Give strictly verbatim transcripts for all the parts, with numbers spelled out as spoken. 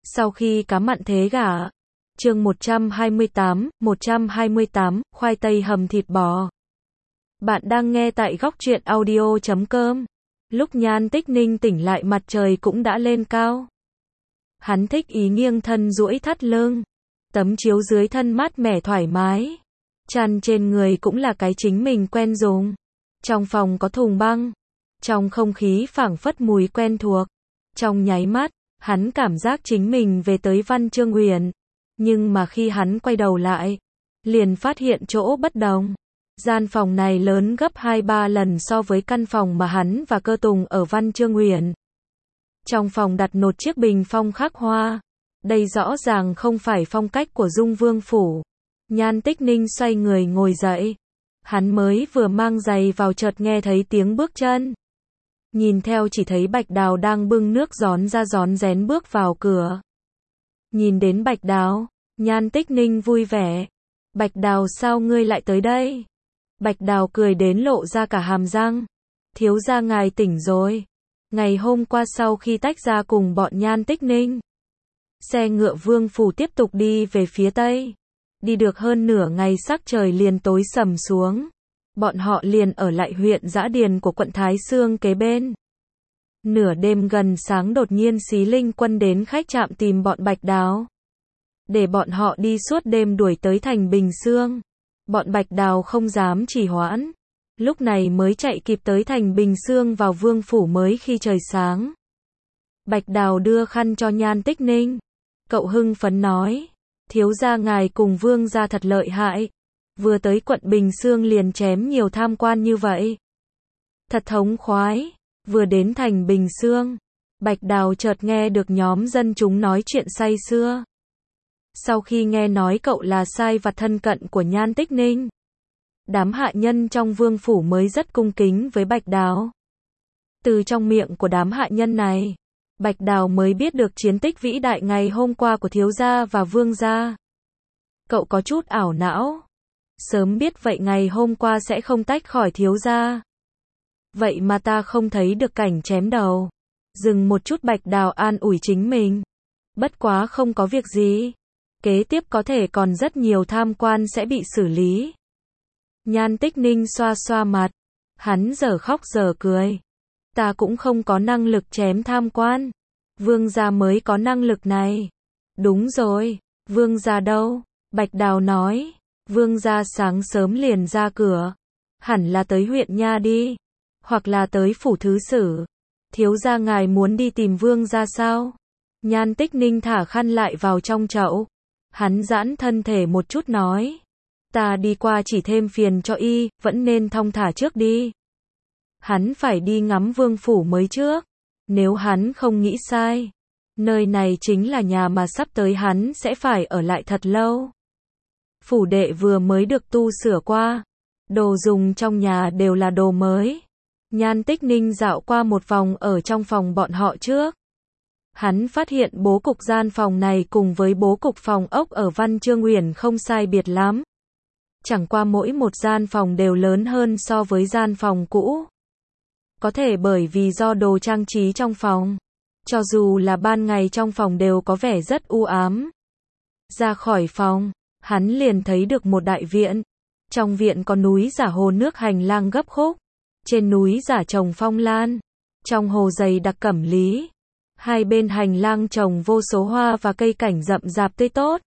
Sau khi cá mặn thế gả. Chương một trăm hai mươi tám, một trăm hai mươi tám, khoai tây hầm thịt bò. Bạn đang nghe tại góc truyện audio chấm com. Lúc Nhan Tích Ninh tỉnh lại mặt trời cũng đã lên cao. Hắn thích ý nghiêng thân duỗi thắt lưng. Tấm chiếu dưới thân mát mẻ thoải mái. Chăn trên người cũng là cái chính mình quen dùng. Trong phòng có thùng băng. Trong không khí phảng phất mùi quen thuộc. Trong nháy mắt, hắn cảm giác chính mình về tới Văn Chương Uyển. Nhưng mà khi hắn quay đầu lại, liền phát hiện chỗ bất đồng. Gian phòng này lớn gấp hai ba lần so với căn phòng mà hắn và Cơ Tùng ở Văn Chương Uyển. Trong phòng đặt một chiếc bình phong khắc hoa. Đây rõ ràng không phải phong cách của Dung Vương phủ. Nhan Tích Ninh xoay người ngồi dậy. Hắn mới vừa mang giày vào chợt nghe thấy tiếng bước chân. Nhìn theo chỉ thấy Bạch Đào đang bưng nước gión ra gión rén bước vào cửa. Nhìn đến Bạch Đào, Nhan Tích Ninh vui vẻ. Bạch Đào, sao ngươi lại tới đây? Bạch Đào cười đến lộ ra cả hàm răng. Thiếu gia ngài tỉnh rồi. Ngày hôm qua sau khi tách ra cùng bọn Nhan Tích Ninh, xe ngựa Vương phủ tiếp tục đi về phía tây. Đi được hơn nửa ngày sắc trời liền tối sầm xuống. Bọn họ liền ở lại huyện Dã Điền của quận Thái Xương kế bên. Nửa đêm gần sáng đột nhiên Xí Linh Quân đến khách trạm tìm bọn Bạch Đào. Để bọn họ đi suốt đêm đuổi tới thành Bình Xương. Bọn Bạch Đào không dám trì hoãn. Lúc này mới chạy kịp tới thành Bình Xương vào Vương phủ mới khi trời sáng. Bạch Đào đưa khăn cho Nhan Tích Ninh. Cậu hưng phấn nói. Thiếu gia ngài cùng Vương gia thật lợi hại. Vừa tới quận Bình Xương liền chém nhiều tham quan như vậy. Thật thống khoái. Vừa đến thành Bình Xương, Bạch Đào chợt nghe được nhóm dân chúng nói chuyện say sưa. Sau khi nghe nói cậu là sai vặt thân cận của Nhan Tích Ninh, đám hạ nhân trong Vương phủ mới rất cung kính với Bạch Đào. Từ trong miệng của đám hạ nhân này, Bạch Đào mới biết được chiến tích vĩ đại ngày hôm qua của thiếu gia và Vương gia. Cậu có chút ảo não. Sớm biết vậy ngày hôm qua sẽ không tách khỏi thiếu gia. Vậy mà ta không thấy được cảnh chém đầu. Dừng một chút, Bạch Đào an ủi chính mình. Bất quá không có việc gì. Kế tiếp có thể còn rất nhiều tham quan sẽ bị xử lý. Nhan Tích Ninh xoa xoa mặt. Hắn giờ khóc giờ cười. Ta cũng không có năng lực chém tham quan. Vương gia mới có năng lực này. Đúng rồi. Vương gia đâu? Bạch Đào nói. Vương gia sáng sớm liền ra cửa. Hẳn là tới huyện nha đi. Hoặc là tới phủ thứ sử. Thiếu gia ngài muốn đi tìm Vương gia sao? Nhan Tích Ninh thả khăn lại vào trong chậu. Hắn giãn thân thể một chút nói. Ta đi qua chỉ thêm phiền cho y, vẫn nên thong thả trước đi. Hắn phải đi ngắm Vương phủ mới trước. Nếu hắn không nghĩ sai, nơi này chính là nhà mà sắp tới hắn sẽ phải ở lại thật lâu. Phủ đệ vừa mới được tu sửa qua. Đồ dùng trong nhà đều là đồ mới. Nhan Tích Ninh dạo qua một vòng ở trong phòng bọn họ trước. Hắn phát hiện bố cục gian phòng này cùng với bố cục phòng ốc ở Văn Chương Uyển không sai biệt lắm. Chẳng qua mỗi một gian phòng đều lớn hơn so với gian phòng cũ. Có thể bởi vì do đồ trang trí trong phòng. Cho dù là ban ngày trong phòng đều có vẻ rất u ám. Ra khỏi phòng, hắn liền thấy được một đại viện. Trong viện có núi giả hồ nước, hành lang gấp khúc. Trên núi giả trồng phong lan. Trong hồ dày đặc cẩm lý. Hai bên hành lang trồng vô số hoa và cây cảnh rậm rạp tươi tốt.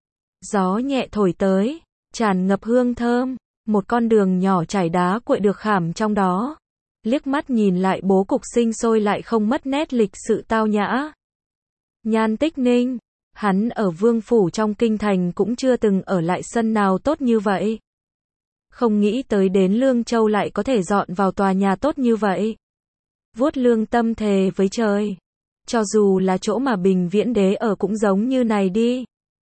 Gió nhẹ thổi tới, tràn ngập hương thơm. Một con đường nhỏ trải đá cuội được khảm trong đó. Liếc mắt nhìn lại bố cục sinh sôi lại không mất nét lịch sự tao nhã. Nhan Tích Ninh, hắn ở Vương phủ trong kinh thành cũng chưa từng ở lại sân nào tốt như vậy. Không nghĩ tới đến Lương Châu lại có thể dọn vào tòa nhà tốt như vậy. Vuốt lương tâm thề với trời. Cho dù là chỗ mà Bình Viễn Đế ở cũng giống như này đi.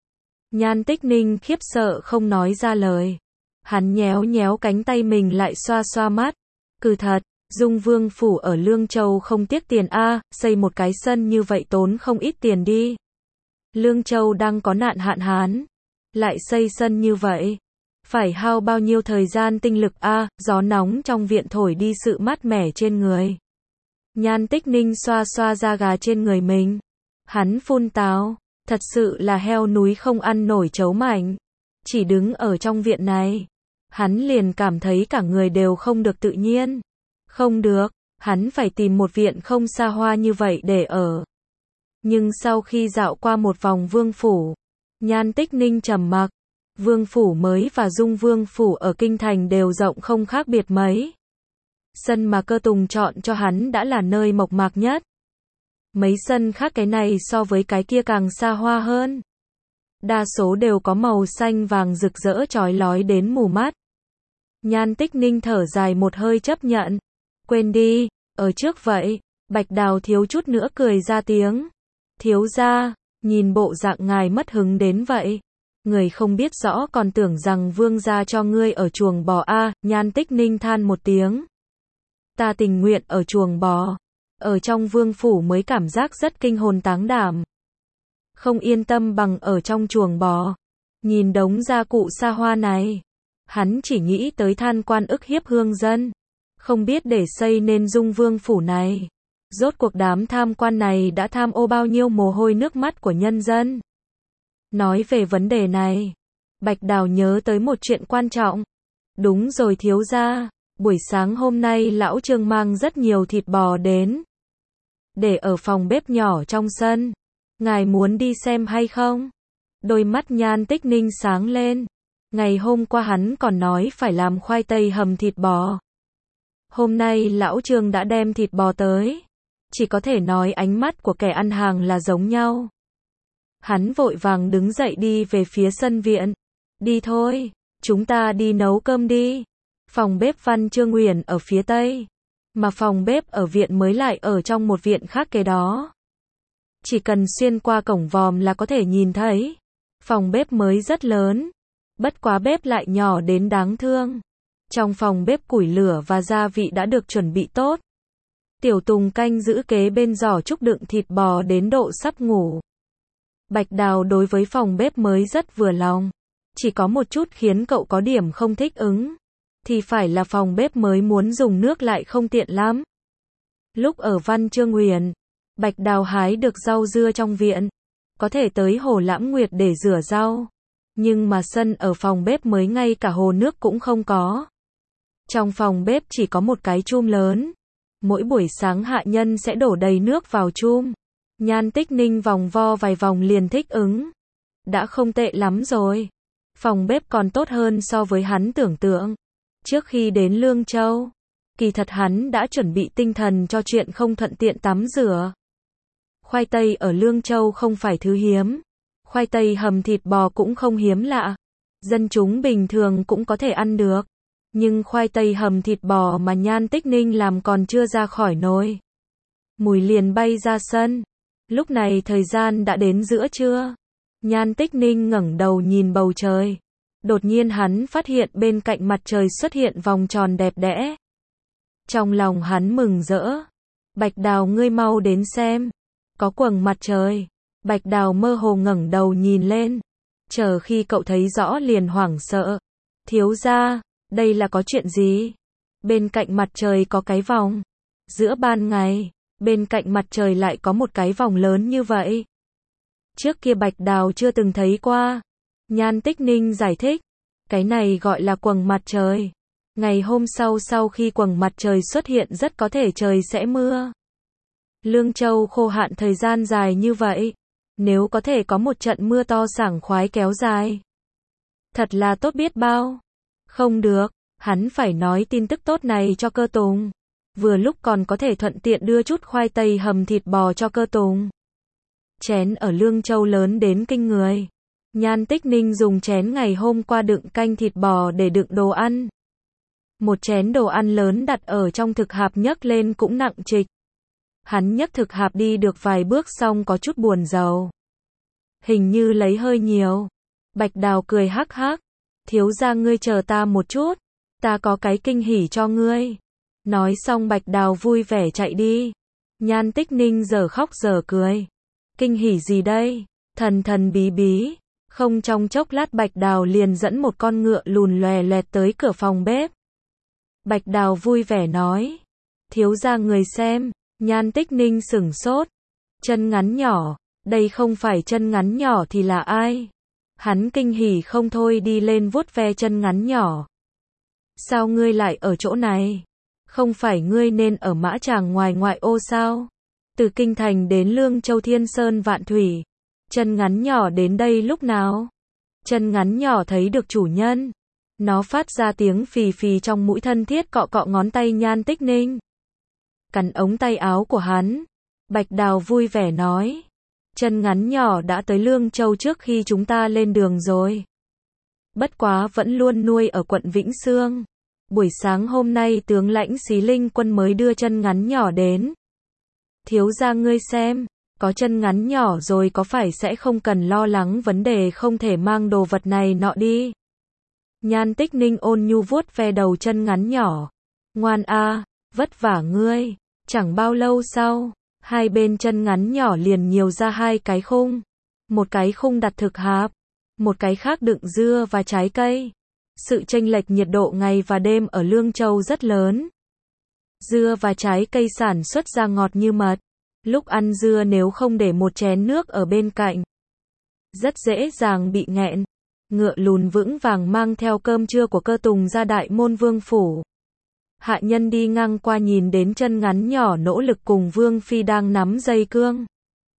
Nhan Tích Ninh khiếp sợ không nói ra lời. Hắn nhéo nhéo cánh tay mình lại xoa xoa mắt. Cứ thật, Dung Vương phủ ở Lương Châu không tiếc tiền a, xây một cái sân như vậy tốn không ít tiền đi. Lương Châu đang có nạn hạn hán, lại xây sân như vậy. Phải hao bao nhiêu thời gian tinh lực a, à, gió nóng trong viện thổi đi sự mát mẻ trên người. Nhan Tích Ninh xoa xoa da gà trên người mình. Hắn phun tào. Thật sự là heo núi không ăn nổi trấu mảnh. Chỉ đứng ở trong viện này, hắn liền cảm thấy cả người đều không được tự nhiên. Không được, hắn phải tìm một viện không xa hoa như vậy để ở. Nhưng sau khi dạo qua một vòng vương phủ, Nhan Tích Ninh trầm mặc. Vương phủ mới và Dung Vương phủ ở kinh thành đều rộng không khác biệt mấy. Sân mà Cơ Tùng chọn cho hắn đã là nơi mộc mạc nhất. Mấy sân khác cái này so với cái kia càng xa hoa hơn. Đa số đều có màu xanh vàng rực rỡ chói lói đến mù mắt. Nhan Tích Ninh thở dài một hơi chấp nhận. Quên đi, ở trước vậy. Bạch Đào thiếu chút nữa cười ra tiếng. Thiếu gia, nhìn bộ dạng ngài mất hứng đến vậy. Người không biết rõ còn tưởng rằng vương gia cho ngươi ở chuồng bò a. Nhan Tích Ninh than một tiếng. Ta tình nguyện ở chuồng bò. Ở trong vương phủ mới cảm giác rất kinh hồn táng đảm. Không yên tâm bằng ở trong chuồng bò. Nhìn đống gia cụ xa hoa này, hắn chỉ nghĩ tới than quan ức hiếp hương dân. Không biết để xây nên Dung Vương phủ này, rốt cuộc đám tham quan này đã tham ô bao nhiêu mồ hôi nước mắt của nhân dân. Nói về vấn đề này, Bạch Đào nhớ tới một chuyện quan trọng. Đúng rồi thiếu gia, buổi sáng hôm nay lão Trương mang rất nhiều thịt bò đến. Để ở phòng bếp nhỏ trong sân. Ngài muốn đi xem hay không? Đôi mắt Nhan Tích Ninh sáng lên. Ngày hôm qua hắn còn nói phải làm khoai tây hầm thịt bò. Hôm nay lão Trương đã đem thịt bò tới. Chỉ có thể nói ánh mắt của kẻ ăn hàng là giống nhau. Hắn vội vàng đứng dậy đi về phía sân viện. Đi thôi, chúng ta đi nấu cơm đi. Phòng bếp Văn Trương Uyển ở phía tây, mà phòng bếp ở viện mới lại ở trong một viện khác kế đó. Chỉ cần xuyên qua cổng vòm là có thể nhìn thấy. Phòng bếp mới rất lớn, bất quá bếp lại nhỏ đến đáng thương. Trong phòng bếp củi lửa và gia vị đã được chuẩn bị tốt. Tiểu Tùng canh giữ kế bên giỏ trúc đựng thịt bò đến độ sắp ngủ. Bạch Đào đối với phòng bếp mới rất vừa lòng. Chỉ có một chút khiến cậu có điểm không thích ứng. Thì phải là phòng bếp mới muốn dùng nước lại không tiện lắm. Lúc ở Văn Trương Uyển, Bạch Đào hái được rau dưa trong viện. Có thể tới hồ Lãm Nguyệt để rửa rau. Nhưng mà sân ở phòng bếp mới ngay cả hồ nước cũng không có. Trong phòng bếp chỉ có một cái chum lớn. Mỗi buổi sáng hạ nhân sẽ đổ đầy nước vào chum. Nhan Tích Ninh vòng vo vài vòng liền thích ứng. Đã không tệ lắm rồi. Phòng bếp còn tốt hơn so với hắn tưởng tượng. Trước khi đến Lương Châu, kỳ thật hắn đã chuẩn bị tinh thần cho chuyện không thuận tiện tắm rửa. Khoai tây ở Lương Châu không phải thứ hiếm. Khoai tây hầm thịt bò cũng không hiếm lạ. Dân chúng bình thường cũng có thể ăn được. Nhưng khoai tây hầm thịt bò mà Nhan Tích Ninh làm còn chưa ra khỏi nồi. Mùi liền bay ra sân. Lúc này thời gian đã đến giữa trưa. Nhan Tích Ninh ngẩng đầu nhìn bầu trời. Đột nhiên hắn phát hiện bên cạnh mặt trời xuất hiện vòng tròn đẹp đẽ. Trong lòng hắn mừng rỡ. Bạch Đào ngươi mau đến xem. Có quầng mặt trời. Bạch Đào mơ hồ ngẩng đầu nhìn lên. Chờ khi cậu thấy rõ liền hoảng sợ. Thiếu gia, đây là có chuyện gì? Bên cạnh mặt trời có cái vòng. Giữa ban ngày, bên cạnh mặt trời lại có một cái vòng lớn như vậy. Trước kia Bạch Đào chưa từng thấy qua. Nhan Tích Ninh giải thích. Cái này gọi là quầng mặt trời. Ngày hôm sau sau khi quầng mặt trời xuất hiện rất có thể trời sẽ mưa. Lương Châu khô hạn thời gian dài như vậy. Nếu có thể có một trận mưa to sảng khoái kéo dài. Thật là tốt biết bao. Không được, hắn phải nói tin tức tốt này cho Cơ Tùng. Vừa lúc còn có thể thuận tiện đưa chút khoai tây hầm thịt bò cho Cơ Tùng. Chén ở Lương Châu lớn đến kinh người. Nhan Tích Ninh dùng chén ngày hôm qua đựng canh thịt bò để đựng đồ ăn. Một chén đồ ăn lớn đặt ở trong thực hạp nhấc lên cũng nặng trịch. Hắn nhấc thực hạp đi được vài bước xong có chút buồn rầu. Hình như lấy hơi nhiều. Bạch Đào cười hắc hắc. Thiếu gia ngươi chờ ta một chút. Ta có cái kinh hỉ cho ngươi. Nói xong Bạch Đào vui vẻ chạy đi. Nhan Tích Ninh giờ khóc giờ cười. Kinh hỉ gì đây? Thần thần bí bí. Không trong chốc lát Bạch Đào liền dẫn một con ngựa lùn lòe loẹt tới cửa phòng bếp. Bạch Đào vui vẻ nói. Thiếu gia người xem. Nhan Tích Ninh sửng sốt. Chân ngắn nhỏ, Đây không phải chân ngắn nhỏ thì là ai? Hắn kinh hỉ không thôi đi lên vuốt ve chân ngắn nhỏ. Sao ngươi lại ở chỗ này? Không phải ngươi nên ở Mã Tràng ngoài ngoại ô sao? Từ Kinh Thành đến Lương Châu Thiên Sơn Vạn Thủy. Chân ngắn nhỏ đến đây lúc nào? Chân ngắn nhỏ thấy được chủ nhân. Nó phát ra tiếng phì phì trong mũi, thân thiết cọ cọ ngón tay Nhan Tích Ninh. Cắn ống tay áo của hắn. Bạch Đào vui vẻ nói. Chân ngắn nhỏ đã tới Lương Châu trước khi chúng ta lên đường rồi. Bất quá vẫn luôn nuôi ở quận Vĩnh Sương. Buổi sáng hôm nay tướng lãnh Xí Linh Quân mới đưa chân ngắn nhỏ đến. Thiếu gia ngươi xem, có chân ngắn nhỏ rồi có phải sẽ không cần lo lắng vấn đề không thể mang đồ vật này nọ đi. Nhan Tích Ninh ôn nhu vuốt ve đầu chân ngắn nhỏ. Ngoan a, vất vả ngươi. Chẳng bao lâu sau, hai bên chân ngắn nhỏ liền nhiều ra hai cái khung. Một cái khung đặt thực hạp, một cái khác đựng dưa và trái cây. Sự chênh lệch nhiệt độ ngày và đêm ở Lương Châu rất lớn. Dưa và trái cây sản xuất ra ngọt như mật. Lúc ăn dưa nếu không để một chén nước ở bên cạnh, rất dễ dàng bị nghẹn. Ngựa lùn vững vàng mang theo cơm trưa của Cơ Tùng ra Đại Môn Vương phủ. Hạ nhân đi ngang qua nhìn đến chân ngắn nhỏ nỗ lực cùng Vương phi đang nắm dây cương.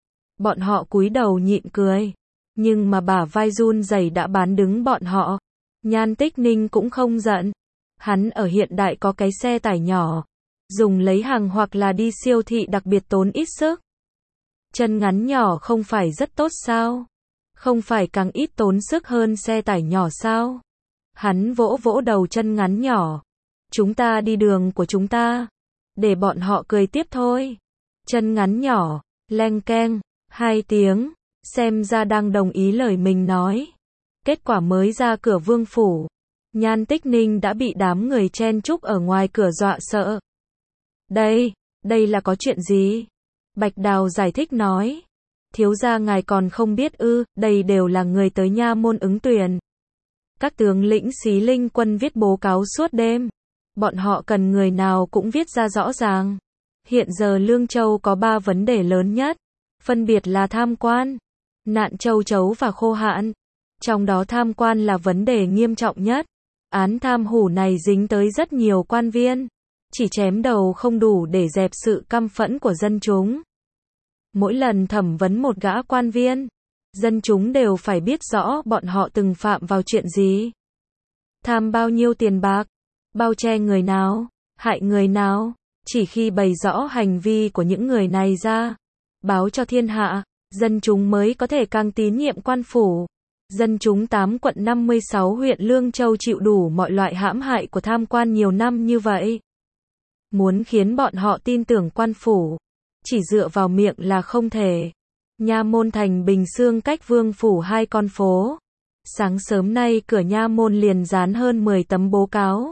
Bọn họ cúi đầu nhịn cười, nhưng mà bả vai run rẩy đã bán đứng bọn họ. Nhan Tích Ninh cũng không giận. Hắn ở hiện đại có cái xe tải nhỏ, dùng lấy hàng hoặc là đi siêu thị đặc biệt tốn ít sức. Chân ngắn nhỏ không phải rất tốt sao? Không phải càng ít tốn sức hơn xe tải nhỏ sao? Hắn vỗ vỗ đầu chân ngắn nhỏ. Chúng ta đi đường của chúng ta. Để bọn họ cười tiếp thôi. Chân ngắn nhỏ, leng keng, hai tiếng, xem ra đang đồng ý lời mình nói. Kết quả mới ra cửa vương phủ, Nhan Tích Ninh đã bị đám người chen chúc ở ngoài cửa dọa sợ. Đây, đây là có chuyện gì? Bạch Đào giải thích nói. Thiếu gia ngài còn không biết ư, đây đều là người tới nha môn ứng tuyển. Các tướng lĩnh Xí Linh Quân viết báo cáo suốt đêm. Bọn họ cần người nào cũng viết ra rõ ràng. Hiện giờ Lương Châu có ba vấn đề lớn nhất, phân biệt là tham quan, nạn châu chấu và khô hạn. Trong đó tham quan là vấn đề nghiêm trọng nhất. Án tham hủ này dính tới rất nhiều quan viên. Chỉ chém đầu không đủ để dẹp sự căm phẫn của dân chúng. Mỗi lần thẩm vấn một gã quan viên, dân chúng đều phải biết rõ bọn họ từng phạm vào chuyện gì. Tham bao nhiêu tiền bạc, bao che người nào, hại người nào. Chỉ khi bày rõ hành vi của những người này ra, báo cho thiên hạ, dân chúng mới có thể càng tín nhiệm quan phủ. Dân chúng tám quận năm mươi sáu huyện Lương Châu chịu đủ mọi loại hãm hại của tham quan nhiều năm như vậy. Muốn khiến bọn họ tin tưởng quan phủ, chỉ dựa vào miệng là không thể. Nha môn thành Bình Xương cách vương phủ hai con phố. Sáng sớm nay cửa nha môn liền dán hơn mười tấm báo cáo.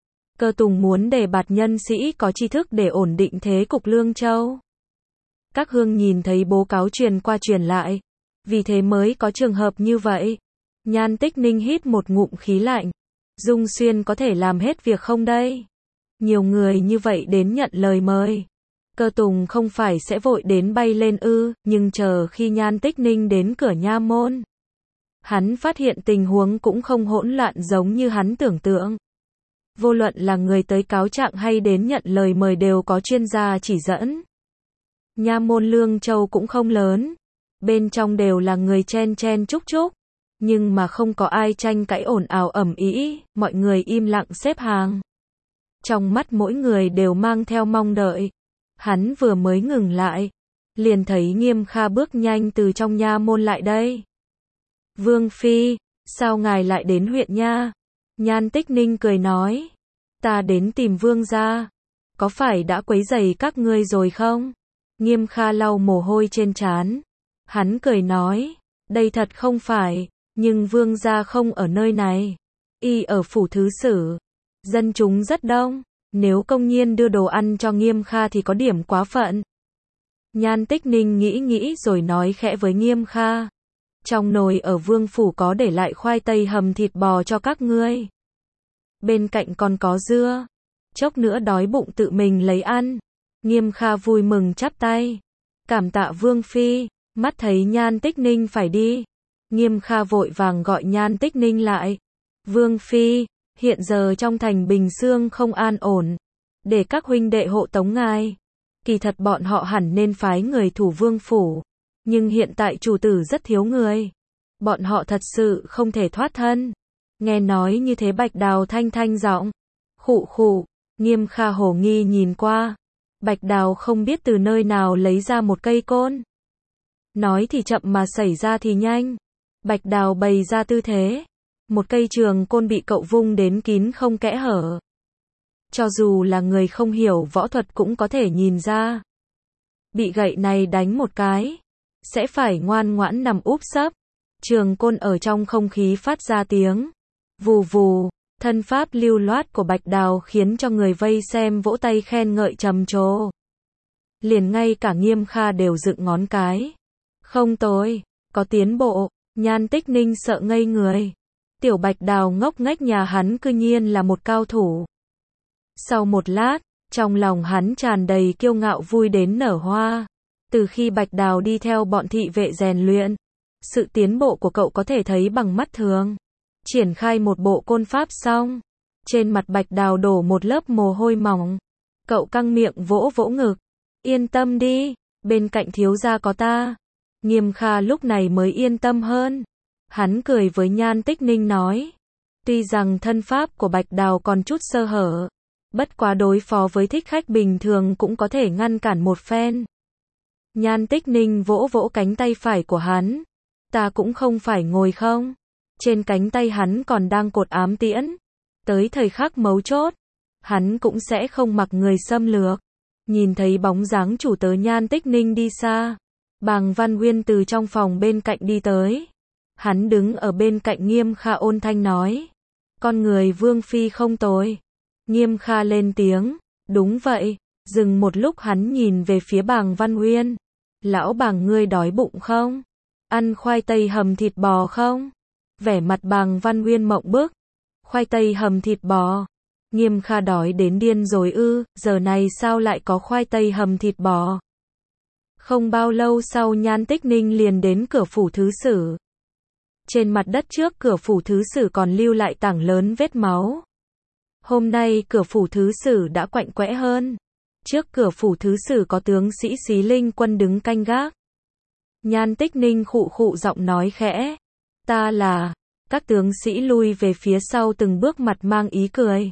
Cơ Tùng muốn đề bạt nhân sĩ có tri thức để ổn định thế cục Lương Châu. Các hương nhìn thấy báo cáo truyền qua truyền lại, vì thế mới có trường hợp như vậy. Nhan Tích Ninh hít một ngụm khí lạnh. Dung Xuyên có thể làm hết việc không đây? Nhiều người như vậy đến nhận lời mời. Cơ Tùng không phải sẽ vội đến bay lên ư, nhưng chờ khi Nhan Tích Ninh đến cửa nha môn, hắn phát hiện tình huống cũng không hỗn loạn giống như hắn tưởng tượng. Vô luận là người tới cáo trạng hay đến nhận lời mời đều có chuyên gia chỉ dẫn. Nha môn Lương Châu cũng không lớn, bên trong đều là người chen chen chúc chúc, nhưng mà không có ai tranh cãi ồn ào ầm ĩ, mọi người im lặng xếp hàng. Trong mắt mỗi người đều mang theo mong đợi. Hắn vừa mới ngừng lại, liền thấy Nghiêm Kha bước nhanh từ trong nha môn lại đây. Vương phi, sao ngài lại đến huyện nha? Nhan Tích Ninh cười nói, ta đến tìm vương gia, có phải đã quấy rầy các ngươi rồi không? Nghiêm Kha lau mồ hôi trên trán, hắn cười nói, đây thật không phải, nhưng vương gia không ở nơi này, y ở phủ thứ sử, dân chúng rất đông, nếu công nhiên đưa đồ ăn cho Nghiêm Kha thì có điểm quá phận. Nhan Tích Ninh nghĩ nghĩ rồi nói khẽ với Nghiêm Kha, trong nồi ở vương phủ có để lại khoai tây hầm thịt bò cho các ngươi. Bên cạnh còn có dưa, chốc nữa đói bụng tự mình lấy ăn. Nghiêm Kha vui mừng chắp tay, cảm tạ vương phi, Mắt thấy Nhan Tích Ninh phải đi, Nghiêm Kha vội vàng gọi Nhan Tích Ninh lại. Vương Phi, hiện giờ trong thành Bình Dương không an ổn, để các huynh đệ hộ tống ngài. Kỳ thật bọn họ hẳn nên phái người thủ vương phủ, nhưng hiện tại chủ tử rất thiếu người. Bọn họ thật sự không thể thoát thân. Nghe nói như thế Bạch Đào thanh thanh giọng. Khụ khụ, Nghiêm Kha hồ nghi nhìn qua. Bạch Đào không biết từ nơi nào lấy ra một cây côn. Nói thì chậm mà xảy ra thì nhanh. Bạch Đào bày ra tư thế. Một cây trường côn bị cậu vung đến kín không kẽ hở. Cho dù là người không hiểu võ thuật cũng có thể nhìn ra. Bị gậy này đánh một cái, sẽ phải ngoan ngoãn nằm úp sấp. Trường côn ở trong không khí phát ra tiếng vù vù. Thân pháp lưu loát của Bạch Đào khiến cho người vây xem vỗ tay khen ngợi trầm trồ. Liền ngay cả Nghiêm Kha đều dựng ngón cái. Không tồi, có tiến bộ. Nhan Tích Ninh sợ ngây người. Tiểu Bạch Đào ngốc nghếch nhà hắn cư nhiên là một cao thủ. Sau một lát, trong lòng hắn tràn đầy kiêu ngạo vui đến nở hoa. Từ khi Bạch Đào đi theo bọn thị vệ rèn luyện, sự tiến bộ của cậu có thể thấy bằng mắt thường. Triển khai một bộ côn pháp xong, trên mặt Bạch Đào đổ một lớp mồ hôi mỏng. Cậu căng miệng vỗ vỗ ngực. Yên tâm đi, bên cạnh thiếu gia có ta. Nghiêm Kha lúc này mới yên tâm hơn. Hắn cười với Nhan Tích Ninh nói. Tuy rằng thân pháp của Bạch Đào còn chút sơ hở, bất quá đối phó với thích khách bình thường cũng có thể ngăn cản một phen. Nhan Tích Ninh vỗ vỗ cánh tay phải của hắn. Ta cũng không phải ngồi không. Trên cánh tay hắn còn đang cột ám tiễn. Tới thời khắc mấu chốt, hắn cũng sẽ không mặc người xâm lược. Nhìn thấy bóng dáng chủ tớ Nhan Tích Ninh đi xa, Bàng Văn Nguyên từ trong phòng bên cạnh đi tới. Hắn đứng ở bên cạnh Nghiêm Kha ôn thanh nói. Con người Vương Phi không tồi. Nghiêm Kha lên tiếng. Đúng vậy. Dừng một lúc hắn nhìn về phía Bàng Văn Nguyên. Lão Bàng ngươi đói bụng không? Ăn khoai tây hầm thịt bò không? Vẻ mặt Bàng Văn Nguyên mộng bức. Khoai tây hầm thịt bò. Nghiêm Kha đói đến điên rồi ư, giờ này sao lại có khoai tây hầm thịt bò? Không bao lâu sau Nhan Tích Ninh liền đến cửa phủ thứ sử. Trên mặt đất trước cửa phủ thứ sử còn lưu lại tảng lớn vết máu. Hôm nay cửa phủ thứ sử đã quạnh quẽ hơn. Trước cửa phủ thứ sử có tướng sĩ Xí Linh Quân đứng canh gác. Nhan Tích Ninh khụ khụ giọng nói khẽ. Ta là... Các tướng sĩ lui về phía sau từng bước mặt mang ý cười.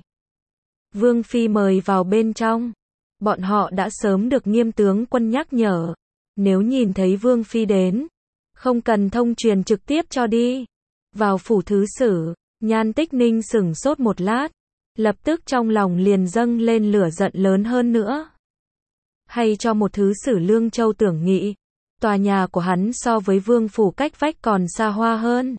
Vương Phi mời vào bên trong. Bọn họ đã sớm được Nghiêm tướng quân nhắc nhở. Nếu nhìn thấy Vương Phi đến, không cần thông truyền trực tiếp cho đi. Vào phủ thứ sử, Nhan Tích Ninh sửng sốt một lát. Lập tức trong lòng liền dâng lên lửa giận lớn hơn nữa. Hay cho một thứ sử Lương Châu tưởng nghị. Tòa nhà của hắn so với vương phủ cách vách còn xa hoa hơn.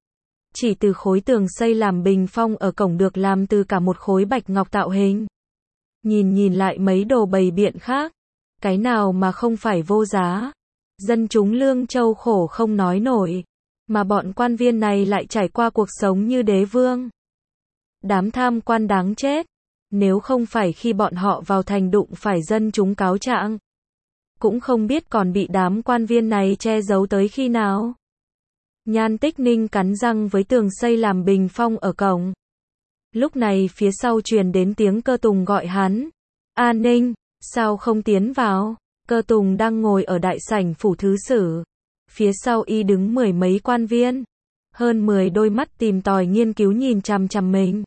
Chỉ từ khối tường xây làm bình phong ở cổng được làm từ cả một khối bạch ngọc tạo hình. Nhìn nhìn lại mấy đồ bày biện khác, cái nào mà không phải vô giá. Dân chúng Lương Châu khổ không nói nổi, mà bọn quan viên này lại trải qua cuộc sống như đế vương. Đám tham quan đáng chết, nếu không phải khi bọn họ vào thành đụng phải dân chúng cáo trạng, cũng không biết còn bị đám quan viên này che giấu tới khi nào. Nhan Tích Ninh cắn răng với tường xây làm bình phong ở cổng. Lúc này phía sau truyền đến tiếng Cơ Tùng gọi hắn. A Ninh, sao không tiến vào? Cơ Tùng đang ngồi ở đại sảnh phủ thứ sử. Phía sau y đứng mười mấy quan viên. Hơn mười đôi mắt tìm tòi nghiên cứu nhìn chằm chằm mình.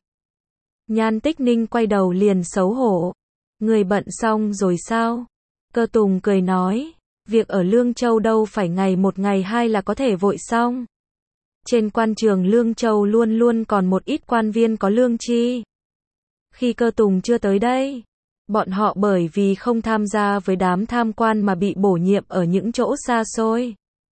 Nhan Tích Ninh quay đầu liền xấu hổ. Người bận xong rồi sao? Cơ Tùng cười nói. Việc ở Lương Châu đâu phải ngày một ngày hai là có thể vội xong. Trên quan trường Lương Châu luôn luôn còn một ít quan viên có lương chi. Khi Cơ Tùng chưa tới đây, bọn họ bởi vì không tham gia với đám tham quan mà bị bổ nhiệm ở những chỗ xa xôi.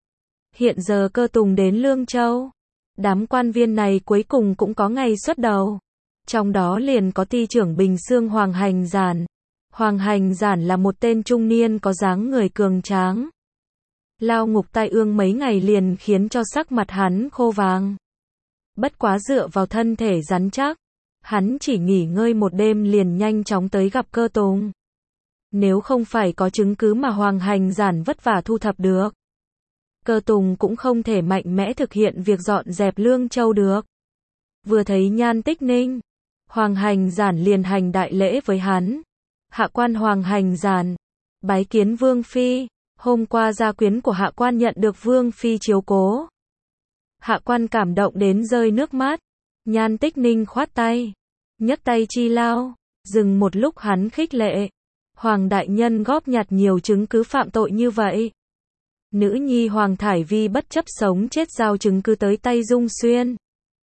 Hiện giờ Cơ Tùng đến Lương Châu, đám quan viên này cuối cùng cũng có ngày xuất đầu. Trong đó liền có ty trưởng Bình Dương Hoàng Hành Giản. Hoàng Hành Giản là một tên trung niên có dáng người cường tráng. Lao ngục tai ương mấy ngày liền khiến cho sắc mặt hắn khô vàng. Bất quá dựa vào thân thể rắn chắc, hắn chỉ nghỉ ngơi một đêm liền nhanh chóng tới gặp Cơ Tùng. Nếu không phải có chứng cứ mà Hoàng Hành Giản vất vả thu thập được, Cơ Tùng cũng không thể mạnh mẽ thực hiện việc dọn dẹp Lương Châu được. Vừa thấy Nhan Tích Ninh, Hoàng Hành Giản liền hành đại lễ với hắn. Hạ quan Hoàng Hành Giản, bái kiến Vương Phi, hôm qua gia quyến của hạ quan nhận được Vương Phi chiếu cố. Hạ quan cảm động đến rơi nước mắt. Nhan Tích Ninh khoát tay, nhấc tay chi lao, dừng một lúc hắn khích lệ. Hoàng đại nhân góp nhặt nhiều chứng cứ phạm tội như vậy. Nữ nhi Hoàng Thải Vi bất chấp sống chết giao chứng cứ tới tay Dung Xuyên.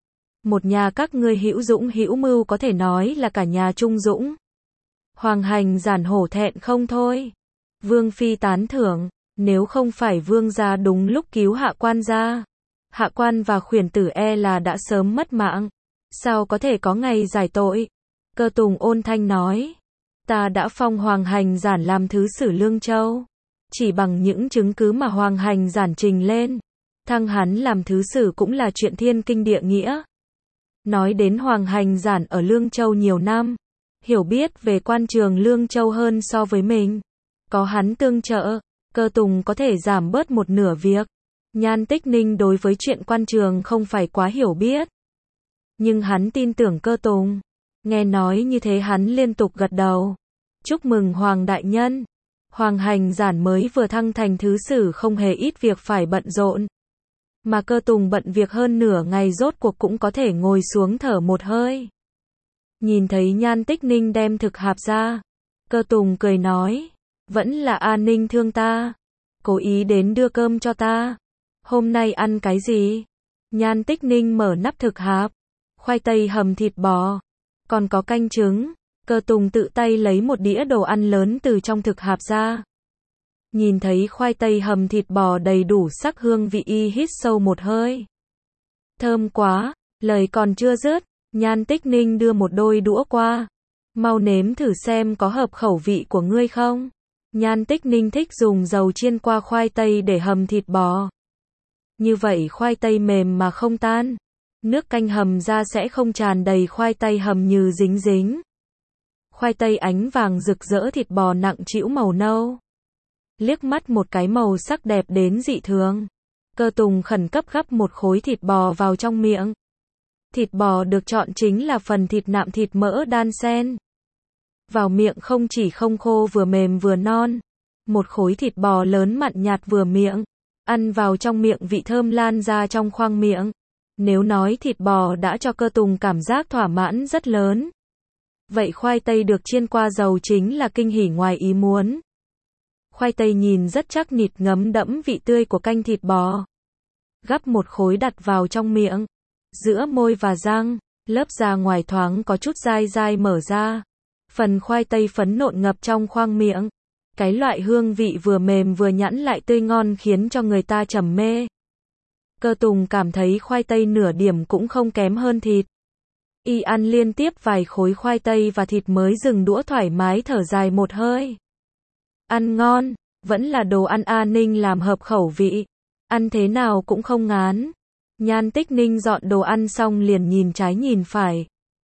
Một nhà các ngươi hữu dũng hữu mưu, có thể nói là cả nhà trung dũng. Hoàng Hành Giản hổ thẹn không thôi. Vương Phi tán thưởng, nếu không phải Vương gia đúng lúc cứu hạ quan ra, hạ quan và khuyển tử e là đã sớm mất mạng. Sao có thể có ngày giải tội? Cơ Tùng ôn thanh nói, ta đã phong Hoàng Hành Giản làm thứ sử Lương Châu. Chỉ bằng những chứng cứ mà Hoàng Hành Giản trình lên, thăng hắn làm thứ sử cũng là chuyện thiên kinh địa nghĩa. Nói đến Hoàng Hành Giản ở Lương Châu nhiều năm, hiểu biết về quan trường Lương Châu hơn so với mình. Có hắn tương trợ, Cơ Tùng có thể giảm bớt một nửa việc. Nhan Tích Ninh đối với chuyện quan trường không phải quá hiểu biết, nhưng hắn tin tưởng Cơ Tùng. Nghe nói như thế hắn liên tục gật đầu. Chúc mừng Hoàng đại nhân. Hoàng Hành Giản mới vừa thăng thành thứ sử không hề ít việc phải bận rộn. Mà Cơ Tùng bận việc hơn nửa ngày rốt cuộc cũng có thể ngồi xuống thở một hơi. Nhìn thấy Nhan Tích Ninh đem thực hạp ra, Cơ Tùng cười nói, vẫn là A Ninh thương ta, cố ý đến đưa cơm cho ta. Hôm nay ăn cái gì? Nhan Tích Ninh mở nắp thực hạp, khoai tây hầm thịt bò, còn có canh trứng. Cơ Tùng tự tay lấy một đĩa đồ ăn lớn từ trong thực hạp ra. Nhìn thấy khoai tây hầm thịt bò đầy đủ sắc hương vị, y hít sâu một hơi. Thơm quá, lời còn chưa dứt, Nhan Tích Ninh đưa một đôi đũa qua. Mau nếm thử xem có hợp khẩu vị của ngươi không? Nhan Tích Ninh thích dùng dầu chiên qua khoai tây để hầm thịt bò. Như vậy khoai tây mềm mà không tan. Nước canh hầm ra sẽ không tràn đầy, khoai tây hầm như dính dính. Khoai tây ánh vàng rực rỡ, thịt bò nặng trĩu màu nâu. Liếc mắt một cái màu sắc đẹp đến dị thường. Cơ Tùng khẩn cấp gắp một khối thịt bò vào trong miệng. Thịt bò được chọn chính là phần thịt nạm thịt mỡ đan xen. Vào miệng không chỉ không khô, vừa mềm vừa non. Một khối thịt bò lớn mặn nhạt vừa miệng. Ăn vào trong miệng vị thơm lan ra trong khoang miệng. Nếu nói thịt bò đã cho Cơ Tùng cảm giác thỏa mãn rất lớn, vậy khoai tây được chiên qua dầu chính là kinh hỉ ngoài ý muốn. Khoai tây nhìn rất chắc nịt, ngấm đẫm vị tươi của canh thịt bò. Gắp một khối đặt vào trong miệng. Giữa môi và răng, lớp da ngoài thoáng có chút dai dai mở ra. Phần khoai tây phấn nộn ngập trong khoang miệng. Cái loại hương vị vừa mềm vừa nhẵn lại tươi ngon khiến cho người ta trầm mê. Cơ Tùng cảm thấy khoai tây nửa điểm cũng không kém hơn thịt. Y ăn liên tiếp vài khối khoai tây và thịt mới dừng đũa, thoải mái thở dài một hơi. Ăn ngon, vẫn là đồ ăn A Ninh làm hợp khẩu vị. Ăn thế nào cũng không ngán. Nhan Tích Ninh dọn đồ ăn xong liền nhìn trái nhìn phải.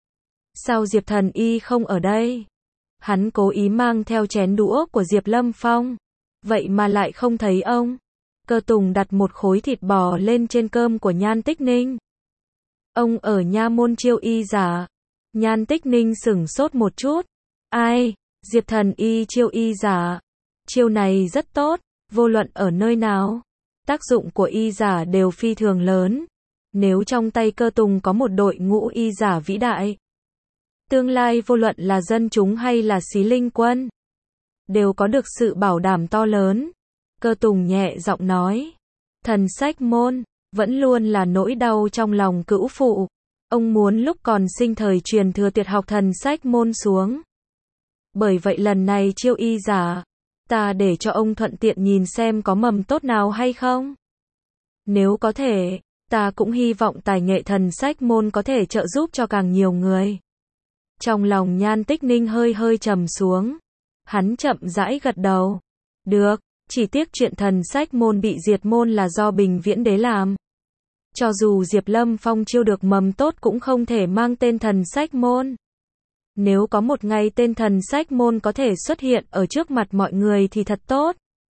Sao Diệp Thần Y không ở đây? Hắn cố ý mang theo chén đũa của Diệp Lâm Phong. Vậy mà lại không thấy ông. Cơ Tùng đặt một khối thịt bò lên trên cơm của Nhan Tích Ninh. Ông ở nha môn chiêu y giả. Nhan Tích Ninh sửng sốt một chút. Ai? Diệp Thần Y chiêu y giả. Chiêu này rất tốt, vô luận ở nơi nào. Tác dụng của y giả đều phi thường lớn. Nếu trong tay Cơ Tùng có một đội ngũ y giả vĩ đại, tương lai vô luận là dân chúng hay là xí linh quân, đều có được sự bảo đảm to lớn. Cơ Tùng nhẹ giọng nói. Thần sách môn, vẫn luôn là nỗi đau trong lòng cữu phụ. Ông muốn lúc còn sinh thời truyền thừa tuyệt học thần sách môn xuống. Bởi vậy lần này chiêu y giả, ta để cho ông thuận tiện nhìn xem có mầm tốt nào hay không. Nếu có thể, ta cũng hy vọng tài nghệ thần sách môn có thể trợ giúp cho càng nhiều người. Trong lòng Nhan Tích Ninh hơi hơi trầm xuống. Hắn chậm rãi gật đầu. Được, chỉ tiếc chuyện thần sách môn bị diệt môn là do Bình Viễn Đế làm. Cho dù Diệp Lâm Phong chiêu được mầm tốt cũng không thể mang tên thần sách môn. Nếu có một ngày tên thần sách môn có thể xuất hiện ở trước mặt mọi người thì thật tốt.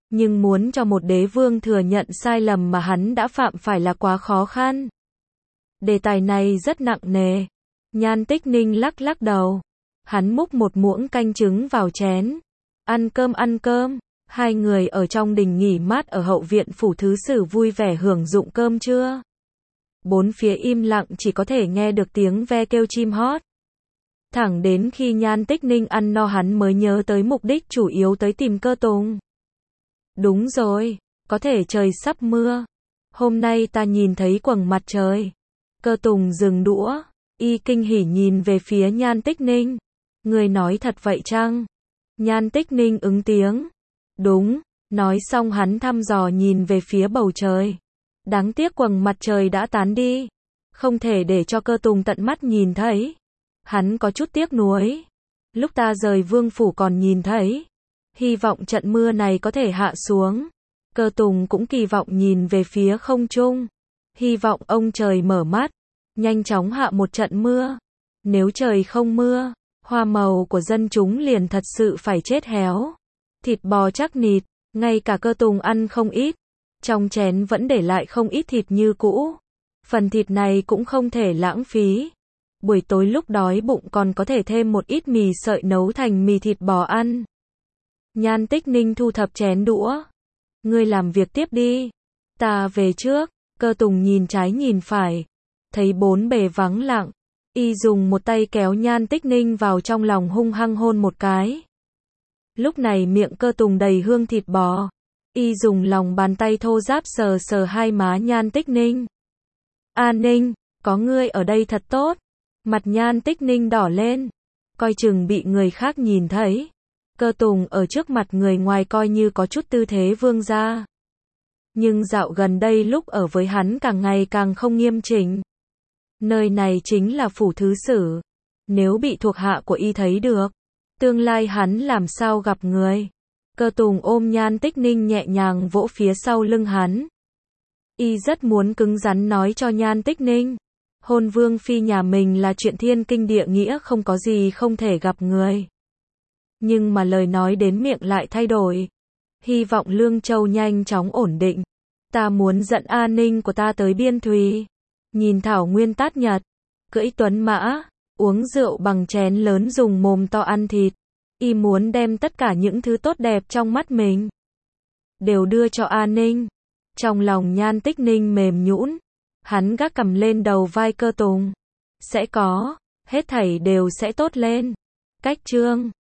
Nhưng muốn cho một đế vương thừa nhận sai lầm mà hắn đã phạm phải là quá khó khăn. Đề tài này rất nặng nề. Nhan Tích Ninh lắc lắc đầu. Hắn múc một muỗng canh trứng vào chén. Ăn cơm ăn cơm. Hai người ở trong đình nghỉ mát ở hậu viện phủ thứ sử vui vẻ hưởng dụng cơm trưa. Bốn phía im lặng, chỉ có thể nghe được tiếng ve kêu chim hót. Thẳng đến khi Nhan Tích Ninh ăn no hắn mới nhớ tới mục đích chủ yếu tới tìm Cơ Tùng. Đúng rồi, có thể trời sắp mưa. Hôm nay ta nhìn thấy quầng mặt trời. Cơ Tùng dừng đũa, y kinh hỉ nhìn về phía Nhan Tích Ninh. Người nói thật vậy chăng? Nhan Tích Ninh ứng tiếng. Đúng, nói xong hắn thăm dò nhìn về phía bầu trời. Đáng tiếc quầng mặt trời đã tán đi. Không thể để cho Cơ Tùng tận mắt nhìn thấy. Hắn có chút tiếc nuối. Lúc ta rời vương phủ còn nhìn thấy. Hy vọng trận mưa này có thể hạ xuống. Cơ Tùng cũng kỳ vọng nhìn về phía không trung. Hy vọng ông trời mở mắt. Nhanh chóng hạ một trận mưa. Nếu trời không mưa, hoa màu của dân chúng liền thật sự phải chết héo. Thịt bò chắc nịt, ngay cả Cơ Tùng ăn không ít. Trong chén vẫn để lại không ít thịt như cũ. Phần thịt này cũng không thể lãng phí. Buổi tối lúc đói bụng còn có thể thêm một ít mì sợi nấu thành mì thịt bò ăn. Nhan Tích Ninh thu thập chén đũa. Ngươi làm việc tiếp đi. Ta về trước. Cơ Tùng nhìn trái nhìn phải. Thấy bốn bề vắng lặng. Y dùng một tay kéo Nhan Tích Ninh vào trong lòng hung hăng hôn một cái. Lúc này miệng Cơ Tùng đầy hương thịt bò. Y dùng lòng bàn tay thô ráp sờ sờ hai má Nhan Tích Ninh. A Ninh, có ngươi ở đây thật tốt. Mặt Nhan Tích Ninh đỏ lên. Coi chừng bị người khác nhìn thấy. Cơ Tùng ở trước mặt người ngoài coi như có chút tư thế vương gia. Nhưng dạo gần đây lúc ở với hắn càng ngày càng không nghiêm chỉnh. Nơi này chính là phủ thứ sử. Nếu bị thuộc hạ của y thấy được, tương lai hắn làm sao gặp người. Cơ Tùng ôm Nhan Tích Ninh nhẹ nhàng vỗ phía sau lưng hắn. Y rất muốn cứng rắn nói cho Nhan Tích Ninh. Hôn vương phi nhà mình là chuyện thiên kinh địa nghĩa, không có gì không thể gặp người. Nhưng mà lời nói đến miệng lại thay đổi. Hy vọng Lương Châu nhanh chóng ổn định. Ta muốn dẫn A Ninh của ta tới Biên Thùy. Nhìn thảo nguyên tát nhật. Cưỡi tuấn mã. Uống rượu bằng chén lớn, dùng mồm to ăn thịt. Y muốn đem tất cả những thứ tốt đẹp trong mắt mình đều đưa cho A Ninh. Trong lòng Nhan Tích Ninh mềm nhũn. Hắn gác cầm lên đầu vai Cơ Tùng. Sẽ có. Hết thảy đều sẽ tốt lên. Cách chương